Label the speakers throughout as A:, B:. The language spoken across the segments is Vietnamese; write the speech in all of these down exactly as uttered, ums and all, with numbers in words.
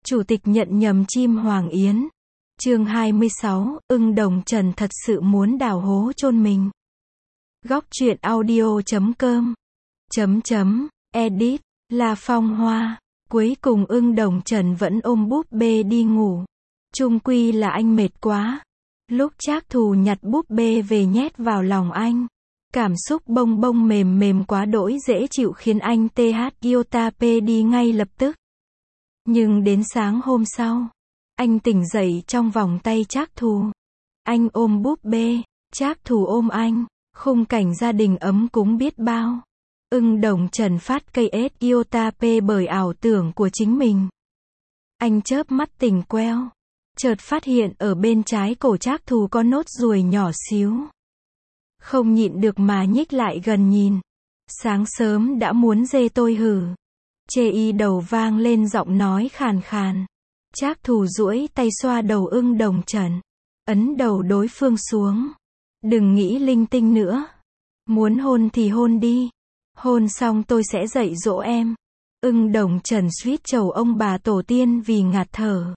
A: Chủ tịch nhận nhầm chim Hoàng Yến. Chương hai mươi sáu, Ưng Đồng Trần thật sự muốn đào hố chôn mình. Góc truyện audio chấm com chấm chấm edit La Phong Hoa. Cuối cùng Ưng Đồng Trần vẫn ôm búp bê đi ngủ. Chung quy là anh mệt quá. Lúc Trác Thù nhặt búp bê về nhét vào lòng anh, cảm xúc bông bông mềm mềm quá đỗi dễ chịu khiến anh tê hát iota pê đi ngay lập tức. Nhưng đến sáng hôm sau, anh tỉnh dậy trong vòng tay Trác Thù. Anh ôm búp bê, Trác Thù ôm anh, khung cảnh gia đình ấm cúng biết bao. Ưng Đồng Trần phát cây ét iota pê bởi ảo tưởng của chính mình. Anh chớp mắt tỉnh queo, chợt phát hiện ở bên trái cổ Trác Thù có nốt ruồi nhỏ xíu. Không nhịn được mà nhích lại gần nhìn. Sáng sớm đã muốn dê tôi hử. Chê y đầu vang lên giọng nói khàn khàn. Trác Thù duỗi tay xoa đầu Ưng Đồng Trần, ấn đầu đối phương xuống. Đừng nghĩ linh tinh nữa. Muốn hôn thì hôn đi. Hôn xong tôi sẽ dạy dỗ em. Ưng Đồng Trần suýt chầu ông bà tổ tiên vì ngạt thở.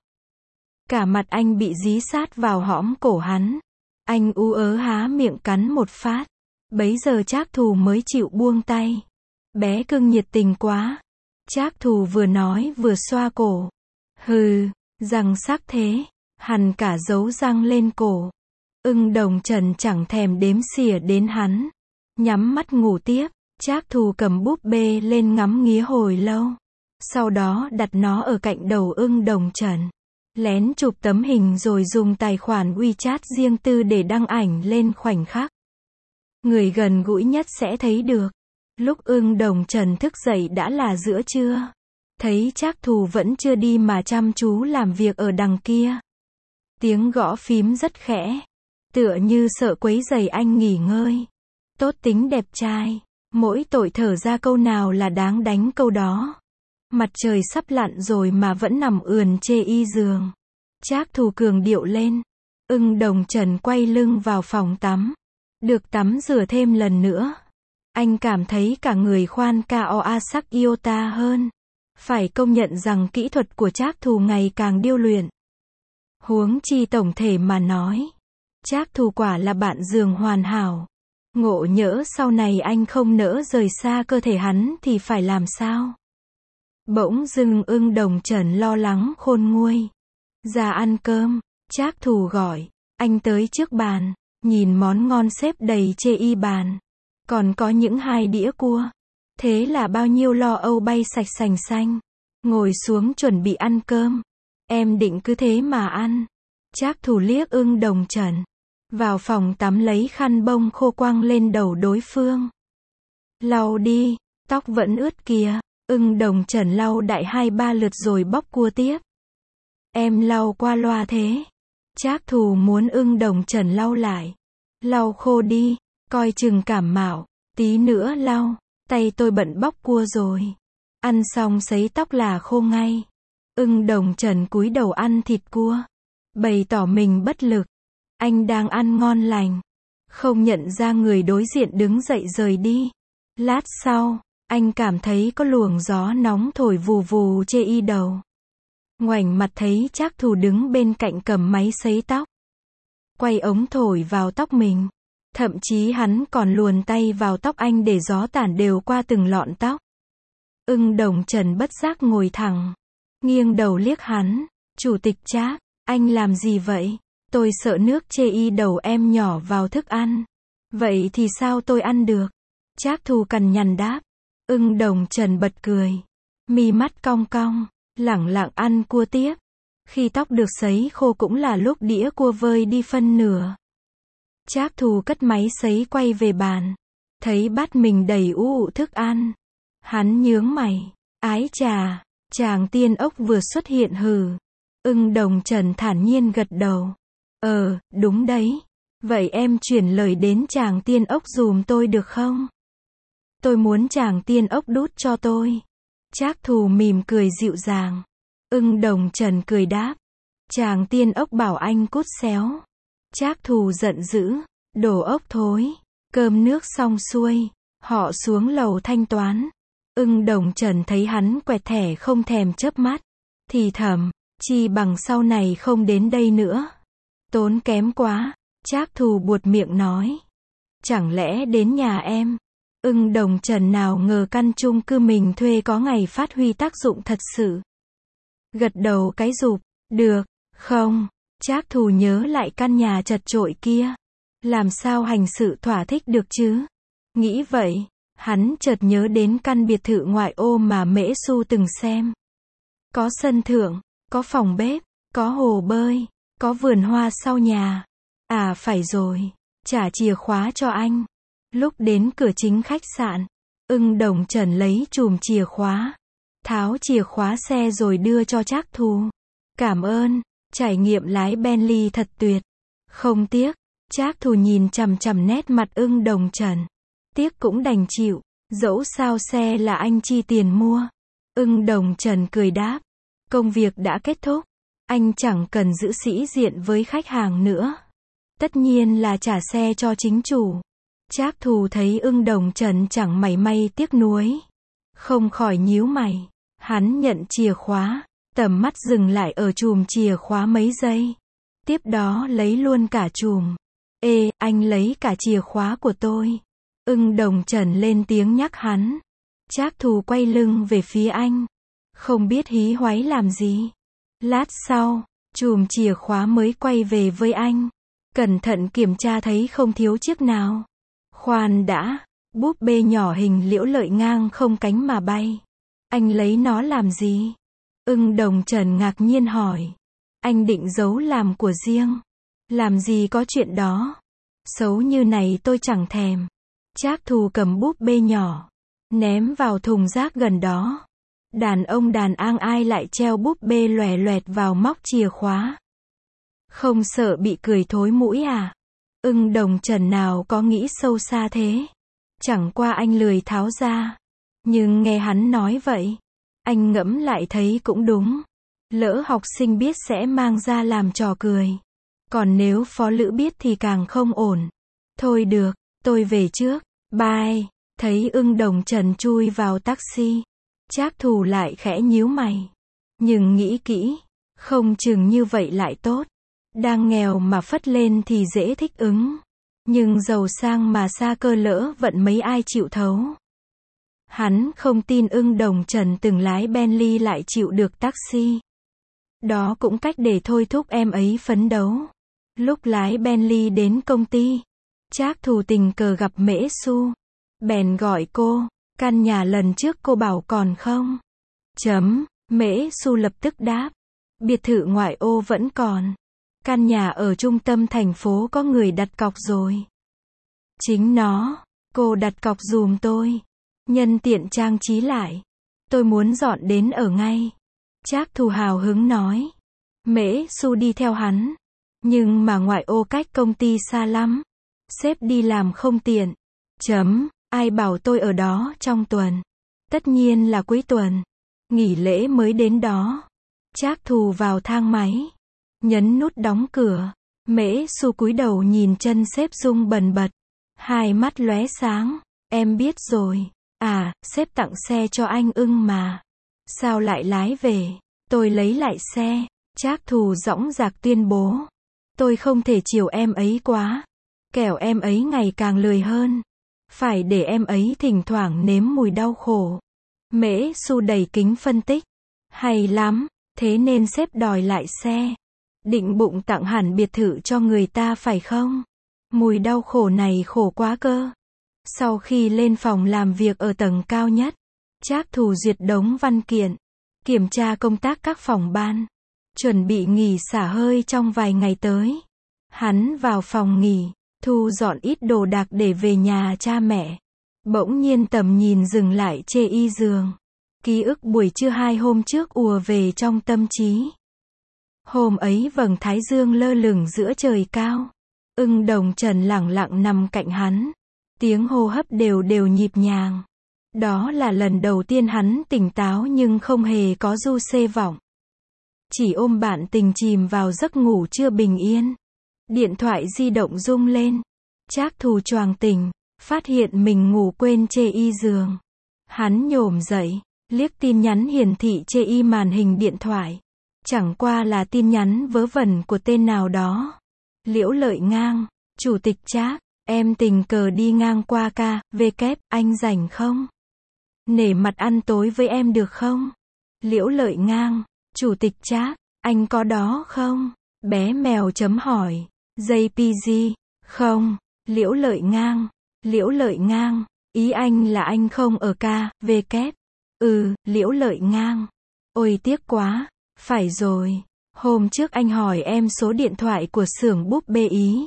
A: Cả mặt anh bị dí sát vào hõm cổ hắn. Anh ú ớ há miệng cắn một phát. Bấy giờ Trác Thù mới chịu buông tay. Bé cưng nhiệt tình quá. Trác Thù vừa nói vừa xoa cổ. Hừ, răng sắc thế. Hằn cả dấu răng lên cổ. Ưng Đồng Trần chẳng thèm đếm xỉa đến hắn. Nhắm mắt ngủ tiếp. Trác Thù cầm búp bê lên ngắm nghía hồi lâu. Sau đó đặt nó ở cạnh đầu Ưng Đồng Trần. Lén chụp tấm hình rồi dùng tài khoản WeChat riêng tư để đăng ảnh lên khoảnh khắc. Người gần gũi nhất sẽ thấy được. Lúc Ưng Đồng Trần thức dậy đã là giữa trưa. Thấy Trác Thù vẫn chưa đi mà chăm chú làm việc ở đằng kia. Tiếng gõ phím rất khẽ. Tựa như sợ quấy rầy anh nghỉ ngơi. Tốt tính đẹp trai. Mỗi tội thở ra câu nào là đáng đánh câu đó. Mặt trời sắp lặn rồi mà vẫn nằm ườn chê y giường. Trác Thù cường điệu lên. Ưng Đồng Trần quay lưng vào phòng tắm. Được tắm rửa thêm lần nữa. Anh cảm thấy cả người khoan cao a sắc iota hơn. Phải công nhận rằng kỹ thuật của Trác Thù ngày càng điêu luyện. Huống chi tổng thể mà nói. Trác Thù quả là bạn giường hoàn hảo. Ngộ nhỡ sau này anh không nỡ rời xa cơ thể hắn thì phải làm sao? Bỗng dưng Ưng Đồng Trần lo lắng khôn nguôi. Ra ăn cơm. Trác Thù gọi. Anh tới trước bàn. Nhìn món ngon xếp đầy chê y bàn. Còn có những hai đĩa cua. Thế là bao nhiêu lo âu bay sạch sành xanh. Ngồi xuống chuẩn bị ăn cơm. Em định cứ thế mà ăn. Trác Thù liếc Ưng Đồng Trần. Vào phòng tắm lấy khăn bông khô quăng lên đầu đối phương. Lau đi, tóc vẫn ướt kìa. Ưng Đồng Trần lau đại hai ba lượt rồi bóc cua tiếp. Em lau qua loa thế. Trác Thù muốn Ưng Đồng Trần lau lại. Lau khô đi, coi chừng cảm mạo. Tí nữa lau, tay tôi bận bóc cua rồi. Ăn xong sấy tóc là khô ngay. Ưng Đồng Trần cúi đầu ăn thịt cua. Bày tỏ mình bất lực. Anh đang ăn ngon lành. Không nhận ra người đối diện đứng dậy rời đi. Lát sau, anh cảm thấy có luồng gió nóng thổi vù vù chê y đầu. Ngoảnh mặt thấy Trác Thù đứng bên cạnh cầm máy sấy tóc. Quay ống thổi vào tóc mình. Thậm chí hắn còn luồn tay vào tóc anh để gió tản đều qua từng lọn tóc. Ưng Đồng Trần bất giác ngồi thẳng. Nghiêng đầu liếc hắn. Chủ tịch Trác, anh làm gì vậy? Tôi sợ nước chê y đầu em nhỏ vào thức ăn. Vậy thì sao tôi ăn được? Trác Thù cằn nhằn đáp. Ưng Đồng Trần bật cười. Mi mắt cong cong, lẳng lặng ăn cua tiếp. Khi tóc được sấy khô cũng là lúc đĩa cua vơi đi phân nửa. Trác Thù cất máy sấy quay về bàn. Thấy bát mình đầy ú ụ thức ăn. Hắn nhướng mày. Ái chà, chàng tiên ốc vừa xuất hiện hừ. Ưng Đồng Trần thản nhiên gật đầu. Ờ, đúng đấy. Vậy em chuyển lời đến chàng tiên ốc dùm tôi được không? Tôi muốn chàng tiên ốc đút cho tôi. Trác Thù mỉm cười dịu dàng. Ưng Đồng Trần cười đáp. Chàng tiên ốc bảo anh cút xéo. Trác Thù giận dữ. Đồ ốc thối. Cơm nước xong xuôi. Họ xuống lầu thanh toán. Ưng Đồng Trần thấy hắn quẹt thẻ không thèm chớp mắt. Thì thầm. Chi bằng sau này không đến đây nữa. Tốn kém quá. Trác Thù buột miệng nói. Chẳng lẽ đến nhà em? Ưng Đồng Trần nào ngờ căn chung cư mình thuê có ngày phát huy tác dụng thật sự. Gật đầu cái rụp. Được, không? Trác Thù nhớ lại căn nhà chật chội kia. Làm sao hành sự thỏa thích được chứ? Nghĩ vậy, hắn chợt nhớ đến căn biệt thự ngoại ô mà Mễ Xu từng xem. Có sân thượng, có phòng bếp, có hồ bơi, có vườn hoa sau nhà. À phải rồi, trả chìa khóa cho anh. Lúc đến cửa chính khách sạn, Ưng Đồng Trần lấy chùm chìa khóa, tháo chìa khóa xe rồi đưa cho Trác Thù. Cảm ơn, trải nghiệm lái Bentley thật tuyệt. Không tiếc. Trác Thù nhìn chằm chằm nét mặt Ưng Đồng Trần. Tiếc cũng đành chịu, dẫu sao xe là anh chi tiền mua. Ưng Đồng Trần cười đáp. Công việc đã kết thúc. Anh chẳng cần giữ sĩ diện với khách hàng nữa. Tất nhiên là trả xe cho chính chủ. Trác Thù thấy Ưng Đồng Trần chẳng mảy may tiếc nuối. Không khỏi nhíu mày. Hắn nhận chìa khóa. Tầm mắt dừng lại ở chùm chìa khóa mấy giây. Tiếp đó lấy luôn cả chùm. Ê, anh lấy cả chìa khóa của tôi. Ưng Đồng Trần lên tiếng nhắc hắn. Trác Thù quay lưng về phía anh. Không biết hí hoáy làm gì. Lát sau, chùm chìa khóa mới quay về với anh. Cẩn thận kiểm tra thấy không thiếu chiếc nào. Khoan đã, búp bê nhỏ hình Liễu Lợi ngang không cánh mà bay. Anh lấy nó làm gì? Ưng Đồng Trần ngạc nhiên hỏi. Anh định giấu làm của riêng. Làm gì có chuyện đó. Xấu như này tôi chẳng thèm. Trác Thù cầm búp bê nhỏ, ném vào thùng rác gần đó. Đàn ông đàn an ai lại treo búp bê loè loẹt vào móc chìa khóa. Không sợ bị cười thối mũi à? Ưng Đồng Trần nào có nghĩ sâu xa thế. Chẳng qua anh lười tháo ra. Nhưng nghe hắn nói vậy, anh ngẫm lại thấy cũng đúng. Lỡ học sinh biết sẽ mang ra làm trò cười. Còn nếu phó lữ biết thì càng không ổn. Thôi được, tôi về trước. Bye. Thấy Ưng Đồng Trần chui vào taxi. Trác Thù lại khẽ nhíu mày. Nhưng nghĩ kỹ, không chừng như vậy lại tốt. Đang nghèo mà phất lên thì dễ thích ứng. Nhưng giàu sang mà xa cơ lỡ vận mấy ai chịu thấu. Hắn không tin Ưng Đồng Trần từng lái Bentley lại chịu được taxi. Đó cũng cách để thôi thúc em ấy phấn đấu. Lúc lái Bentley đến công ty, Trác Thù tình cờ gặp Mễ Xu. Bèn gọi cô, căn nhà lần trước cô bảo còn không? Chấm, Mễ Xu lập tức đáp. Biệt thự ngoại ô vẫn còn. Căn nhà ở trung tâm thành phố có người đặt cọc rồi. Chính nó, cô đặt cọc giùm tôi. Nhân tiện trang trí lại. Tôi muốn dọn đến ở ngay. Trác Thù hào hứng nói. Mễ Xu đi theo hắn. Nhưng mà ngoại ô cách công ty xa lắm. Sếp đi làm không tiện. Chấm, ai bảo tôi ở đó trong tuần. Tất nhiên là cuối tuần. Nghỉ lễ mới đến đó. Trác Thù vào thang máy. Nhấn nút đóng cửa. Mễ Xu cúi đầu nhìn chân sếp rung bần bật. Hai mắt lóe sáng. Em biết rồi. À, sếp tặng xe cho anh Ưng mà. Sao lại lái về? Tôi lấy lại xe. Trác Thù dõng dạc tuyên bố. Tôi không thể chiều em ấy quá. Kẻo em ấy ngày càng lười hơn. Phải để em ấy thỉnh thoảng nếm mùi đau khổ. Mễ Xu đầy kính phân tích. Hay lắm, thế nên sếp đòi lại xe. Định bụng tặng hẳn biệt thự cho người ta phải không? Mùi đau khổ này khổ quá cơ. Sau khi lên phòng làm việc ở tầng cao nhất, Trác Thù duyệt đống văn kiện, kiểm tra công tác các phòng ban, chuẩn bị nghỉ xả hơi trong vài ngày tới. Hắn vào phòng nghỉ, thu dọn ít đồ đạc để về nhà cha mẹ. Bỗng nhiên tầm nhìn dừng lại chê y giường. Ký ức buổi trưa hai hôm trước ùa về trong tâm trí. Hôm ấy vầng thái dương lơ lửng giữa trời cao. Ưng Đồng Trần lẳng lặng nằm cạnh hắn. Tiếng hô hấp đều đều nhịp nhàng. Đó là lần đầu tiên hắn tỉnh táo nhưng không hề có du xê vọng. Chỉ ôm bạn tình chìm vào giấc ngủ chưa bình yên. Điện thoại di động rung lên. Trác Thù choàng tỉnh, phát hiện mình ngủ quên chê y giường. Hắn nhổm dậy, liếc tin nhắn hiển thị chê y màn hình điện thoại. Chẳng qua là tin nhắn vớ vẩn của tên nào đó. Liễu Lợi Ngang, Chủ tịch Trác, em tình cờ đi ngang qua ca, vê kép, anh rảnh không? Nể mặt ăn tối với em được không? Liễu Lợi Ngang, Chủ tịch Trác, anh có đó không? Bé mèo chấm hỏi. jê pê giê, không. Liễu Lợi Ngang, Liễu Lợi Ngang, ý anh là anh không ở ca, vê kép. Ừ, Liễu Lợi Ngang. Ôi tiếc quá, phải rồi. Hôm trước anh hỏi em số điện thoại của xưởng búp bê Ý.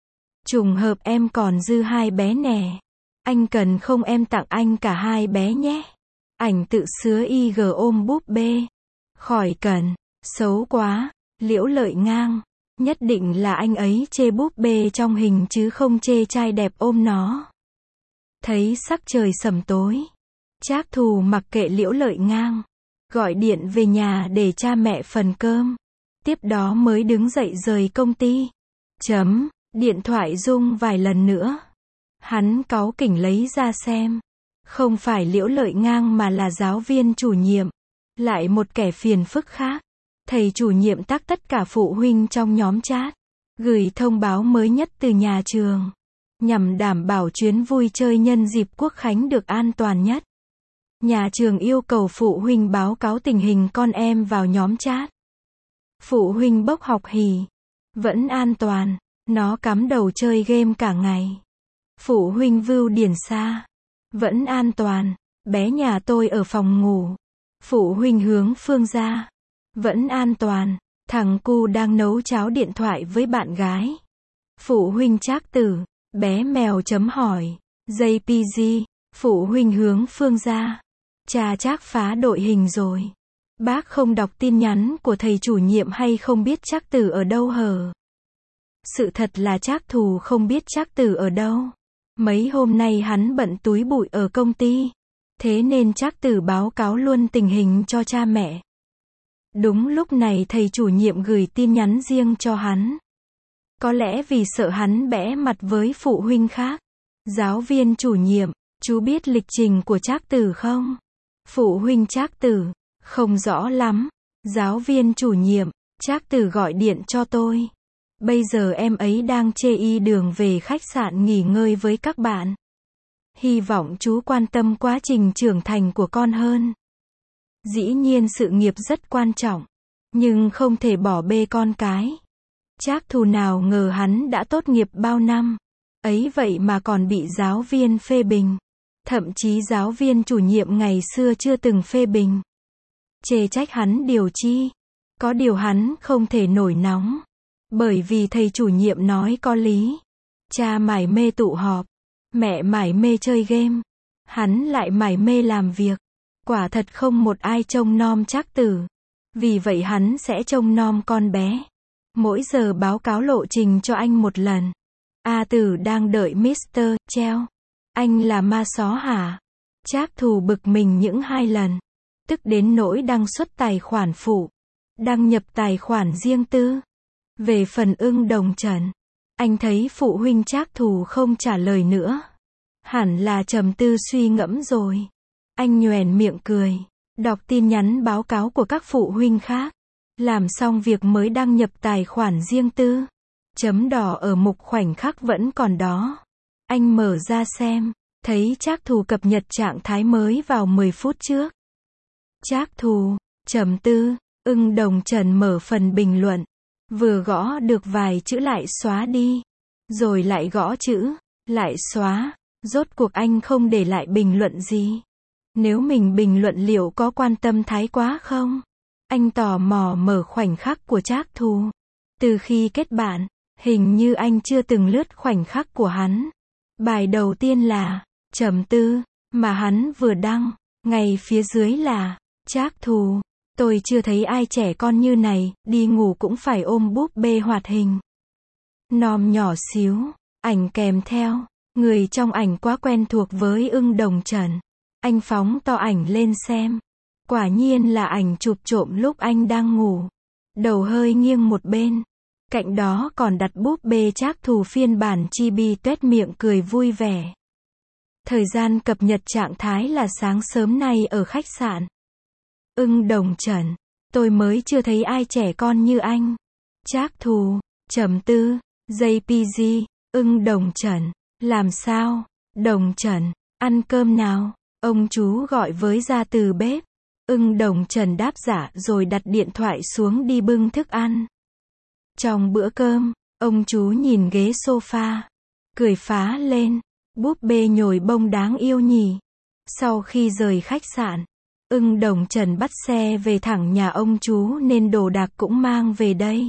A: Trùng hợp em còn dư hai bé nè. Anh cần không em tặng anh cả hai bé nhé. Ảnh tự sứa i giê ôm búp bê. Khỏi cần, xấu quá. Liễu Lợi Ngang, nhất định là anh ấy chê búp bê trong hình chứ không chê trai đẹp ôm nó. Thấy sắc trời sẩm tối, Trác Thù mặc kệ Liễu Lợi Ngang, gọi điện về nhà để cha mẹ phần cơm. Tiếp đó mới đứng dậy rời công ty. Chấm, điện thoại rung vài lần nữa. Hắn cáu kỉnh lấy ra xem. Không phải Liễu Lợi Ngang mà là giáo viên chủ nhiệm. Lại một kẻ phiền phức khác. Thầy chủ nhiệm tắc tất cả phụ huynh trong nhóm chat. Gửi thông báo mới nhất từ nhà trường. Nhằm đảm bảo chuyến vui chơi nhân dịp Quốc khánh được an toàn nhất. Nhà trường yêu cầu phụ huynh báo cáo tình hình con em vào nhóm chat. Phụ huynh bốc học hỉ. Vẫn an toàn. Nó cắm đầu chơi game cả ngày. Phụ huynh Vưu Điển Sa. Vẫn an toàn. Bé nhà tôi ở phòng ngủ. Phụ huynh Hướng Phương ra. Vẫn an toàn. Thằng cu đang nấu cháo điện thoại với bạn gái. Phụ huynh Trác Tử. Bé mèo chấm hỏi. jê pê giê. Phụ huynh Hướng Phương ra. Cha Trác phá đội hình rồi. Bác không đọc tin nhắn của thầy chủ nhiệm hay không biết Trác Tử ở đâu hở? Sự thật là Trác Thù không biết Trác Tử ở đâu. Mấy hôm nay hắn bận túi bụi ở công ty. Thế nên Trác Tử báo cáo luôn tình hình cho cha mẹ. Đúng lúc này thầy chủ nhiệm gửi tin nhắn riêng cho hắn. Có lẽ vì sợ hắn bẽ mặt với phụ huynh khác. Giáo viên chủ nhiệm, chú biết lịch trình của Trác Tử không? Phụ huynh Trác Tử, không rõ lắm. Giáo viên chủ nhiệm, Trác Tử gọi điện cho tôi. Bây giờ em ấy đang chê y đường về khách sạn nghỉ ngơi với các bạn. Hy vọng chú quan tâm quá trình trưởng thành của con hơn. Dĩ nhiên sự nghiệp rất quan trọng, nhưng không thể bỏ bê con cái. Trác Thù nào ngờ hắn đã tốt nghiệp bao năm, ấy vậy mà còn bị giáo viên phê bình. Thậm chí giáo viên chủ nhiệm ngày xưa chưa từng phê bình. Chê trách hắn điều chi? Có điều hắn không thể nổi nóng. Bởi vì thầy chủ nhiệm nói có lý. Cha mải mê tụ họp, mẹ mải mê chơi game, hắn lại mải mê làm việc. Quả thật không một ai trông nom Trác Tử. Vì vậy hắn sẽ trông nom con bé. Mỗi giờ báo cáo lộ trình cho anh một lần. A Tử đang đợi mít tơ Treo. Anh là ma só hả? Trác Thù bực mình những hai lần. Tức đến nỗi đăng xuất tài khoản phụ. Đăng nhập tài khoản riêng tư. Về phần Ưng Đồng Trần, anh thấy phụ huynh Trác Thù không trả lời nữa. Hẳn là trầm tư suy ngẫm rồi. Anh nhoẻn miệng cười. Đọc tin nhắn báo cáo của các phụ huynh khác. Làm xong việc mới đăng nhập tài khoản riêng tư. Chấm đỏ ở mục khoảnh khắc vẫn còn đó. Anh mở ra xem. Thấy Trác Thù cập nhật trạng thái mới vào mười phút trước. Trác Thù, trầm tư, Ưng Đồng Trần mở phần bình luận. Vừa gõ được vài chữ lại xóa đi. Rồi lại gõ chữ, lại xóa. Rốt cuộc anh không để lại bình luận gì. Nếu mình bình luận liệu có quan tâm thái quá không? Anh tò mò mở khoảnh khắc của Trác Thù. Từ khi kết bạn, hình như anh chưa từng lướt khoảnh khắc của hắn. Bài đầu tiên là trầm tư, mà hắn vừa đăng. Ngay phía dưới là Trác Thù. Tôi chưa thấy ai trẻ con như này, đi ngủ cũng phải ôm búp bê hoạt hình. Nom nhỏ xíu, ảnh kèm theo. Người trong ảnh quá quen thuộc với Ưng Đồng Trần. Anh phóng to ảnh lên xem. Quả nhiên là ảnh chụp trộm lúc anh đang ngủ. Đầu hơi nghiêng một bên. Cạnh đó còn đặt búp bê Trác Thù phiên bản chibi tuét miệng cười vui vẻ. Thời gian cập nhật trạng thái là sáng sớm nay ở khách sạn. Ưng Đồng Trần. Tôi mới chưa thấy ai trẻ con như anh. Trác Thù, trầm tư, gi pê giê, ưng Đồng Trần. Làm sao? Đồng Trần, ăn cơm nào? Ông chú gọi với ra từ bếp. Ưng Đồng Trần đáp dạ rồi đặt điện thoại xuống đi bưng thức ăn. Trong bữa cơm, ông chú nhìn ghế sofa, cười phá lên. Búp bê nhồi bông đáng yêu nhỉ. Sau khi rời khách sạn, Ưng Đồng Trần bắt xe về thẳng nhà ông chú nên đồ đạc cũng mang về đây.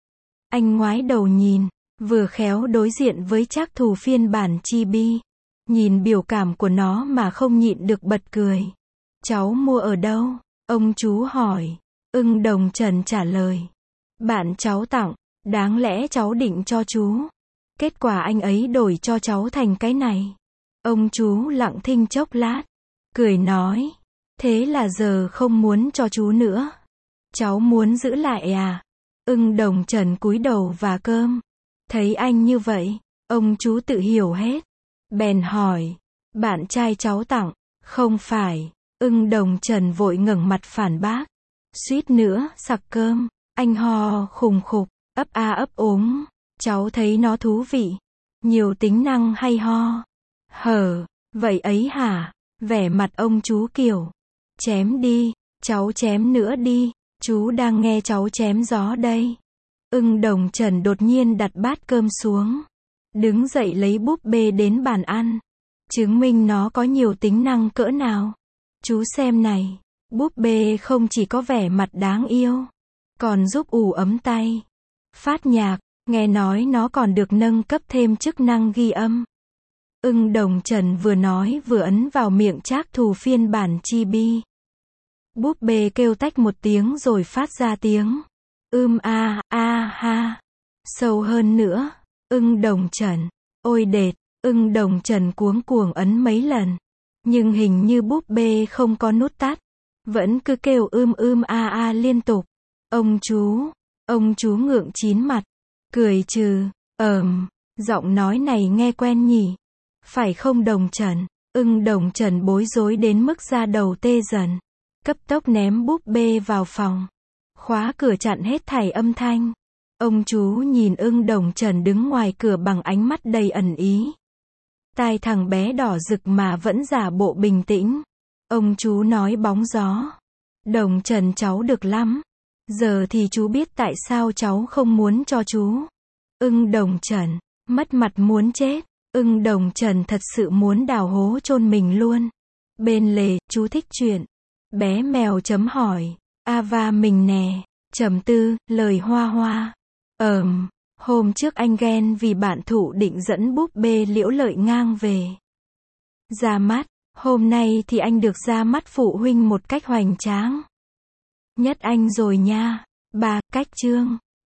A: Anh ngoái đầu nhìn, vừa khéo đối diện với Trác Thù phiên bản chibi. Nhìn biểu cảm của nó mà không nhịn được bật cười. Cháu mua ở đâu? Ông chú hỏi. Ưng Đồng Trần trả lời. Bạn cháu tặng, đáng lẽ cháu định cho chú. Kết quả anh ấy đổi cho cháu thành cái này. Ông chú lặng thinh chốc lát, cười nói. Thế là giờ không muốn cho chú nữa. Cháu muốn giữ lại à? Ưng Đồng Trần cúi đầu và cơm. Thấy anh như vậy, ông chú tự hiểu hết. Bèn hỏi. Bạn trai cháu tặng, không phải. Ưng Đồng Trần vội ngẩng mặt phản bác. Suýt nữa, sặc cơm. Anh ho khùng khục, ấp a ấp úng. Cháu thấy nó thú vị. Nhiều tính năng hay ho. Hở, vậy ấy hả? Vẻ mặt ông chú kiểu. Chém đi, cháu chém nữa đi. Chú đang nghe cháu chém gió đây. Ưng Đồng Trần đột nhiên đặt bát cơm xuống. Đứng dậy lấy búp bê đến bàn ăn. Chứng minh nó có nhiều tính năng cỡ nào. Chú xem này. Búp bê không chỉ có vẻ mặt đáng yêu, còn giúp ủ ấm tay, phát nhạc, nghe nói nó còn được nâng cấp thêm chức năng ghi âm. Ưng Đồng Trần vừa nói vừa ấn vào miệng Trác Thù phiên bản chibi. Búp bê kêu tách một tiếng rồi phát ra tiếng ưm a a ha. Sâu hơn nữa. Ưng Đồng Trần. Ôi đệt. Ưng Đồng Trần cuống cuồng ấn mấy lần. Nhưng hình như búp bê không có nút tắt. Vẫn cứ kêu ưm ưm a a liên tục. Ông chú. Ông chú ngượng chín mặt. Cười trừ. Ờm. Giọng nói này nghe quen nhỉ. Phải không Đồng Trần? Ưng Đồng Trần bối rối đến mức da đầu tê dần. Cấp tốc ném búp bê vào phòng. Khóa cửa chặn hết thảy âm thanh. Ông chú nhìn Ưng Đồng Trần đứng ngoài cửa bằng ánh mắt đầy ẩn ý. Tai thằng bé đỏ rực mà vẫn giả bộ bình tĩnh. Ông chú nói bóng gió. Đồng Trần cháu được lắm. Giờ thì chú biết tại sao cháu không muốn cho chú. Ưng Đồng Trần. Mất mặt muốn chết. Ưng Đồng Trần thật sự muốn đào hố chôn mình luôn. Bên lề, chú thích chuyện. Bé mèo chấm hỏi. Ava mình nè. Trầm tư, lời hoa hoa. Ờm, hôm trước anh ghen vì bạn thủ định dẫn búp bê Liễu Lợi ngang về. Ra mắt, hôm nay thì anh được ra mắt phụ huynh một cách hoành tráng. Nhất anh rồi nha. Ba, cách chương.